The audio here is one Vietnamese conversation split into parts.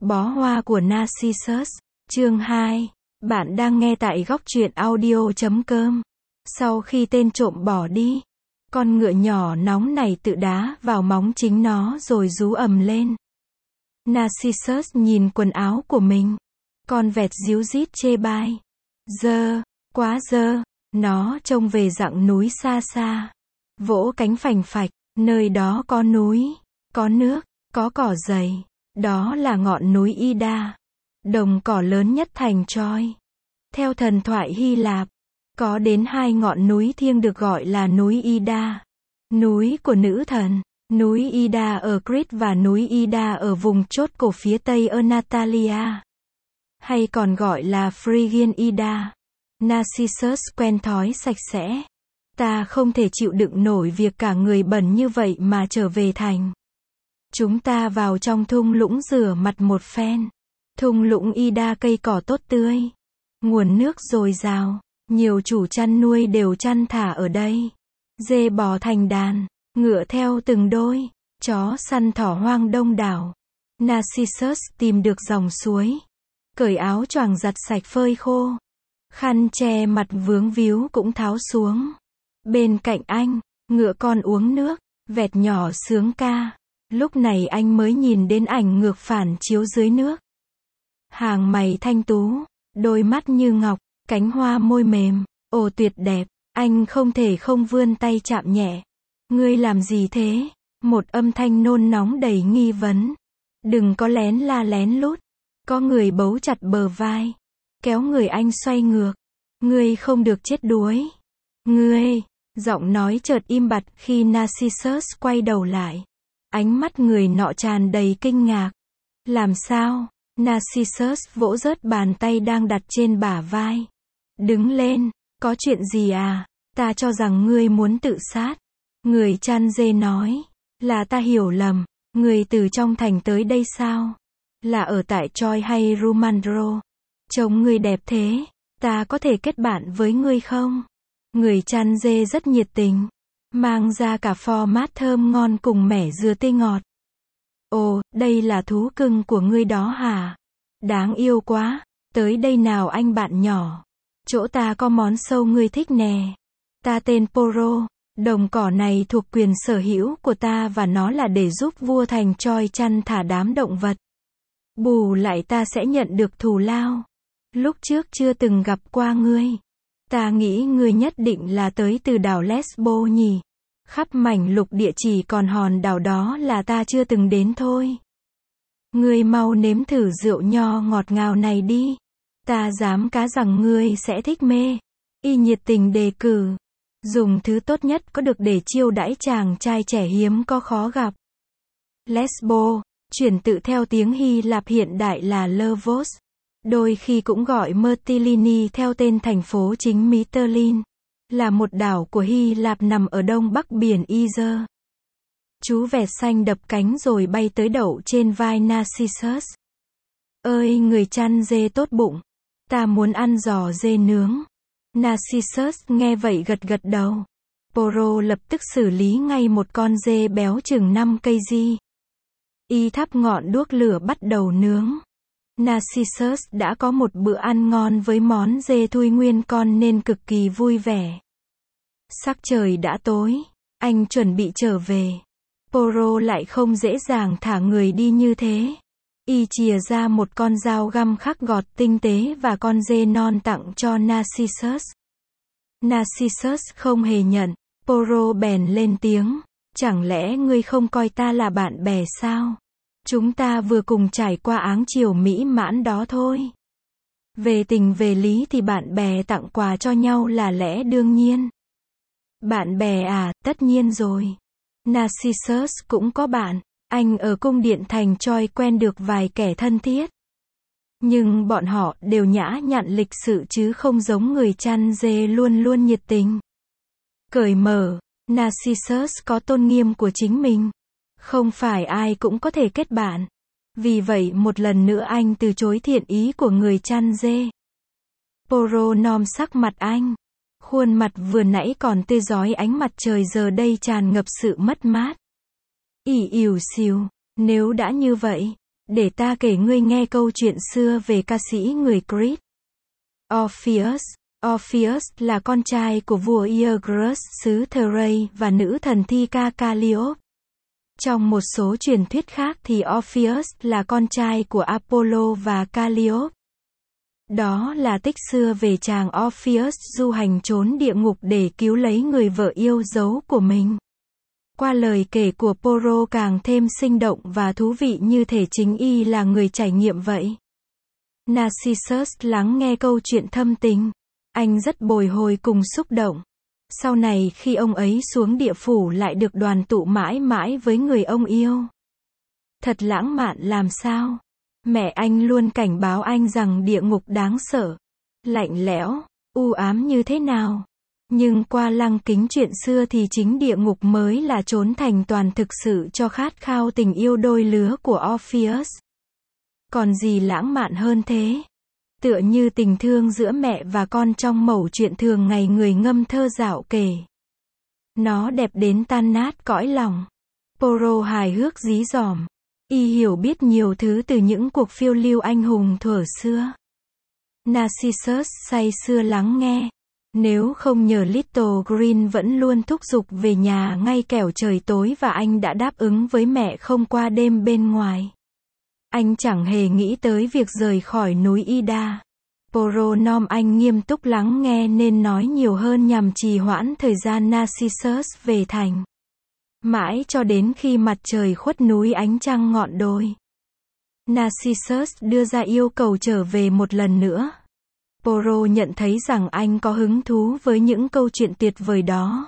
Bó hoa của Narcissus, chương 2. Bạn đang nghe tại góc truyện audio.com. Sau khi tên trộm bỏ đi, con ngựa nhỏ nóng này tự đá vào móng chính nó rồi rú ầm lên. Narcissus nhìn quần áo của mình. Con vẹt díu dít chê bai. Dơ, quá dơ. Nó trông về dặng núi xa xa. Vỗ cánh phành phạch. Nơi đó có núi, có nước, có cỏ dày. Đó là ngọn núi Ida, đồng cỏ lớn nhất thành Troy. Theo thần thoại Hy Lạp, có đến 2 ngọn núi thiêng được gọi là núi Ida. Núi của nữ thần, núi Ida ở Crete và núi Ida ở vùng chốt cổ phía tây Anatolia, hay còn gọi là Phrygian Ida. Narcissus quen thói sạch sẽ. Ta không thể chịu đựng nổi việc cả người bẩn như vậy mà trở về thành. Chúng ta vào trong thung lũng rửa mặt một phen. Thung lũng Ida cây cỏ tốt tươi, nguồn nước dồi dào, nhiều chủ chăn nuôi đều chăn thả ở đây. Dê bò thành đàn, ngựa theo từng đôi, chó săn thỏ hoang đông đảo. Narcissus tìm được dòng suối, cởi áo choàng giặt sạch phơi khô. Khăn che mặt vướng víu cũng tháo xuống. Bên cạnh anh, ngựa con uống nước, vẹt nhỏ sướng ca. Lúc này anh mới nhìn đến ảnh ngược phản chiếu dưới nước. Hàng mày thanh tú, đôi mắt như ngọc, cánh hoa môi mềm, ồ tuyệt đẹp, anh không thể không vươn tay chạm nhẹ. Ngươi làm gì thế? Một âm thanh nôn nóng đầy nghi vấn. Đừng có lén la lén lút. Có người bấu chặt bờ vai, kéo người anh xoay ngược. Ngươi không được chết đuối. Ngươi, giọng nói chợt im bặt khi Narcissus quay đầu lại. Ánh mắt người nọ tràn đầy kinh ngạc. Làm sao? Narcissus vỗ rớt bàn tay đang đặt trên bả vai. Đứng lên, có chuyện gì à? Ta cho rằng ngươi muốn tự sát. Người chăn dê nói. Là ta hiểu lầm. Ngươi từ trong thành tới đây sao? Là ở tại Troy hay Rumandro? Trông ngươi đẹp thế. Ta có thể kết bạn với ngươi không? Người chăn dê rất nhiệt tình. Mang ra cả pho mát thơm ngon cùng mẻ dừa tươi ngọt. Ồ, đây là thú cưng của ngươi đó hả? Đáng yêu quá. Tới đây nào anh bạn nhỏ. Chỗ ta có món sâu ngươi thích nè. Ta tên Poro. Đồng cỏ này thuộc quyền sở hữu của ta và nó là để giúp vua thành Troy chăn thả đám động vật. Bù lại ta sẽ nhận được thù lao. Lúc trước chưa từng gặp qua ngươi. Ta nghĩ ngươi nhất định là tới từ đảo Lesbo nhỉ. Khắp mảnh lục địa chỉ còn hòn đảo đó là ta chưa từng đến thôi. Ngươi mau nếm thử rượu nho ngọt ngào này đi. Ta dám cá rằng ngươi sẽ thích mê. Y nhiệt tình đề cử. Dùng thứ tốt nhất có được để chiêu đãi chàng trai trẻ hiếm có khó gặp. Lesbo, chuyển tự theo tiếng Hy Lạp hiện đại là Levos. Đôi khi cũng gọi Mytilene theo tên thành phố chính Mytilene, là một đảo của Hy Lạp nằm ở đông bắc biển Iger. Chú vẹt xanh đập cánh rồi bay tới đậu trên vai Narcissus. Ơi người chăn dê tốt bụng, ta muốn ăn giò dê nướng. Narcissus nghe vậy gật gật đầu. Poro lập tức xử lý ngay một con dê béo chừng 5 kg. Y thắp ngọn đuốc lửa bắt đầu nướng. Narcissus đã có một bữa ăn ngon với món dê thui nguyên con nên cực kỳ vui vẻ. Sắc trời đã tối, anh chuẩn bị trở về. Poro lại không dễ dàng thả người đi như thế. Y chìa ra một con dao găm khắc gọt tinh tế và con dê non tặng cho Narcissus. Narcissus không hề nhận. Poro bèn lên tiếng. Chẳng lẽ ngươi không coi ta là bạn bè sao? Chúng ta vừa cùng trải qua áng chiều mỹ mãn đó thôi. Về tình về lý thì bạn bè tặng quà cho nhau là lẽ đương nhiên. Bạn bè à, tất nhiên rồi. Narcissus cũng có bạn. Anh ở cung điện thành Troy quen được vài kẻ thân thiết. Nhưng bọn họ đều nhã nhặn lịch sự chứ không giống người chăn dê luôn luôn nhiệt tình. Cởi mở, Narcissus có tôn nghiêm của chính mình. Không phải ai cũng có thể kết bạn. Vì vậy một lần nữa anh từ chối thiện ý của người chăn dê. Poro nom sắc mặt anh. Khuôn mặt vừa nãy còn tươi rói ánh mặt trời giờ đây tràn ngập sự mất mát. Ỉ ỉu xìu, nếu đã như vậy, Để ta kể ngươi nghe câu chuyện xưa về ca sĩ người Crete. Orpheus. Orpheus là con trai của vua Aeacus xứ Thrace và nữ thần thi ca Calliope. Trong một số truyền thuyết khác thì Orpheus là con trai của Apollo và Calliope. Đó là tích xưa về chàng Orpheus du hành trốn địa ngục để cứu lấy người vợ yêu dấu của mình. Qua lời kể của Poro càng thêm sinh động và thú vị như thể chính y là người trải nghiệm vậy. Narcissus lắng nghe câu chuyện thâm tình. Anh rất bồi hồi cùng xúc động. Sau này khi ông ấy xuống địa phủ lại được đoàn tụ mãi mãi với người ông yêu. Thật lãng mạn làm sao. Mẹ anh luôn cảnh báo anh rằng địa ngục đáng sợ, lạnh lẽo, u ám như thế nào. Nhưng qua lăng kính chuyện xưa thì chính địa ngục mới là chốn thành toàn thực sự cho khát khao tình yêu đôi lứa của Orpheus. Còn gì lãng mạn hơn thế? Tựa như tình thương giữa mẹ và con trong mẩu chuyện thường ngày người ngâm thơ dạo kể. Nó đẹp đến tan nát cõi lòng. Poro hài hước dí dỏm. Y hiểu biết nhiều thứ từ những cuộc phiêu lưu anh hùng thuở xưa. Narcissus say sưa lắng nghe. Nếu không nhờ Little Green vẫn luôn thúc giục về nhà ngay kẻo trời tối và anh đã đáp ứng với mẹ không qua đêm bên ngoài. Anh chẳng hề nghĩ tới việc rời khỏi núi Ida. Poro nom anh nghiêm túc lắng nghe nên nói nhiều hơn nhằm trì hoãn thời gian Narcissus về thành. Mãi cho đến khi mặt trời khuất núi ánh trăng ngọn đồi. Narcissus đưa ra yêu cầu trở về một lần nữa. Poro nhận thấy rằng anh có hứng thú với những câu chuyện tuyệt vời đó.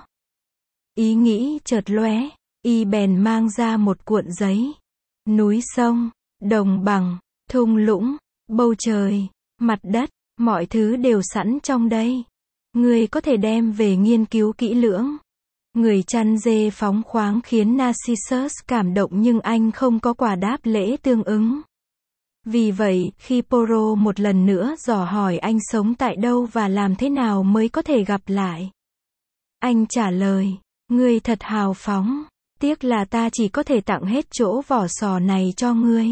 Ý nghĩ chợt lóe, y bèn mang ra một cuộn giấy. Núi sông, đồng bằng, thung lũng, bầu trời, mặt đất, mọi thứ đều sẵn trong đây. Ngươi có thể đem về nghiên cứu kỹ lưỡng. Người chăn dê phóng khoáng khiến Narcissus cảm động nhưng anh không có quả đáp lễ tương ứng. Vì vậy, khi Poro một lần nữa dò hỏi anh sống tại đâu và làm thế nào mới có thể gặp lại, anh trả lời, ngươi thật hào phóng, tiếc là ta chỉ có thể tặng hết chỗ vỏ sò này cho ngươi.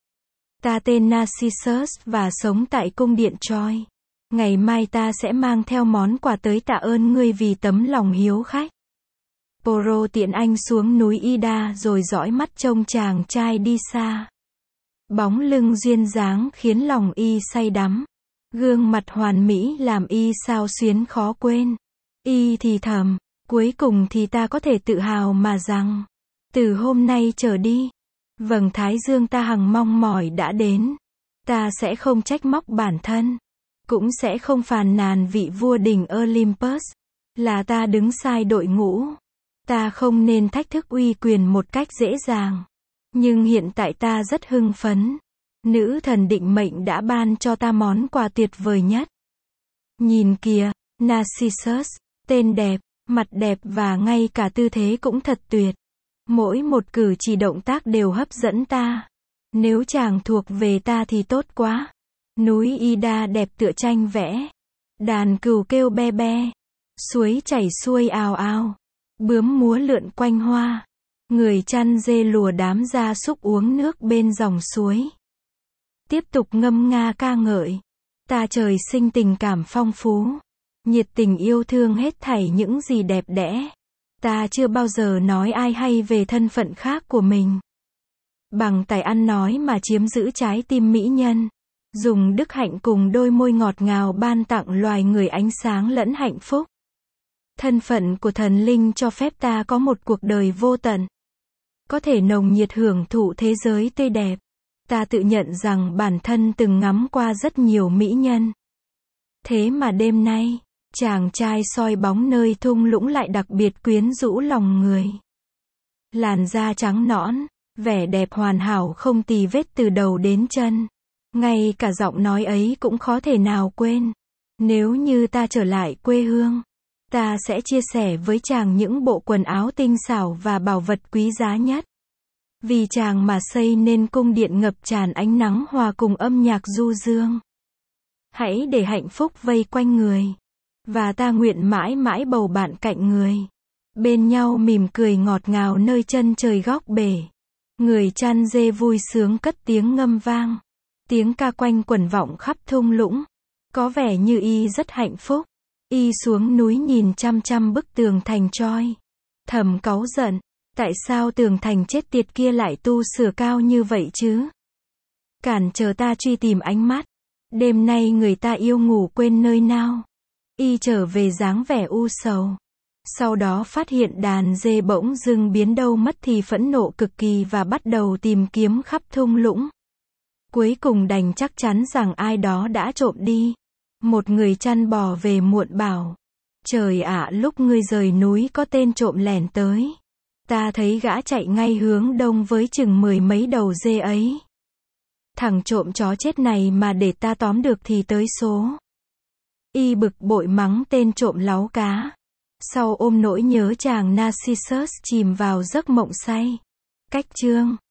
Ta tên Narcissus và sống tại cung điện Troy. Ngày mai ta sẽ mang theo món quà tới tạ ơn ngươi vì tấm lòng hiếu khách. Poro tiễn anh xuống núi Ida rồi dõi mắt trông chàng trai đi xa. Bóng lưng duyên dáng khiến lòng y say đắm. Gương mặt hoàn mỹ làm y xao xuyến khó quên. Y thì thầm, cuối cùng thì ta có thể tự hào mà rằng, từ hôm nay trở đi, vầng thái dương ta hằng mong mỏi đã đến. Ta sẽ không trách móc bản thân, cũng sẽ không phàn nàn vị vua đỉnh Olympus, là ta đứng sai đội ngũ. Ta không nên thách thức uy quyền một cách dễ dàng. Nhưng hiện tại ta rất hưng phấn. Nữ thần định mệnh đã ban cho ta món quà tuyệt vời nhất. Nhìn kìa, Narcissus, tên đẹp, mặt đẹp và ngay cả tư thế cũng thật tuyệt. Mỗi một cử chỉ động tác đều hấp dẫn ta. Nếu chàng thuộc về ta thì tốt quá. Núi Ida đẹp tựa tranh vẽ. Đàn cừu kêu be be. Suối chảy xuôi ào ào. Bướm múa lượn quanh hoa. Người chăn dê lùa đám gia súc uống nước bên dòng suối. Tiếp tục ngâm nga ca ngợi. Ta trời sinh tình cảm phong phú. Nhiệt tình yêu thương hết thảy những gì đẹp đẽ. Ta chưa bao giờ nói ai hay về thân phận khác của mình. Bằng tài ăn nói mà chiếm giữ trái tim mỹ nhân. Dùng đức hạnh cùng đôi môi ngọt ngào ban tặng loài người ánh sáng lẫn hạnh phúc. Thân phận của thần linh cho phép ta có một cuộc đời vô tận. Có thể nồng nhiệt hưởng thụ thế giới tươi đẹp. Ta tự nhận rằng bản thân từng ngắm qua rất nhiều mỹ nhân. Thế mà đêm nay, chàng trai soi bóng nơi thung lũng lại đặc biệt quyến rũ lòng người. Làn da trắng nõn, vẻ đẹp hoàn hảo không tì vết từ đầu đến chân. Ngay cả giọng nói ấy cũng khó thể nào quên. Nếu như ta trở lại quê hương, ta sẽ chia sẻ với chàng những bộ quần áo tinh xảo và bảo vật quý giá nhất. Vì chàng mà xây nên cung điện ngập tràn ánh nắng hòa cùng âm nhạc du dương. Hãy để hạnh phúc vây quanh người. Và ta nguyện mãi mãi bầu bạn cạnh người. Bên nhau mỉm cười ngọt ngào nơi chân trời góc bể. Người chăn dê vui sướng cất tiếng ngâm vang. Tiếng ca quanh quẩn vọng khắp thung lũng. Có vẻ như y rất hạnh phúc. Y xuống núi nhìn chăm chăm bức tường thành Troy. Thầm cáu giận. Tại sao tường thành chết tiệt kia lại tu sửa cao như vậy chứ? Cản trở ta truy tìm ánh mắt. Đêm nay người ta yêu ngủ quên nơi nào. Y trở về dáng vẻ u sầu. Sau đó phát hiện đàn dê bỗng dưng biến đâu mất thì phẫn nộ cực kỳ và bắt đầu tìm kiếm khắp thung lũng. Cuối cùng đành chắc chắn rằng ai đó đã trộm đi. Một người chăn bò về muộn bảo. Trời ạ, lúc ngươi rời núi có tên trộm lẻn tới. Ta thấy gã chạy ngay hướng đông với chừng 10 mấy đầu dê ấy. Thằng trộm chó chết này mà để ta tóm được thì tới số. Y bực bội mắng tên trộm láu cá. Sau ôm nỗi nhớ chàng Narcissus chìm vào giấc mộng say. Cách chương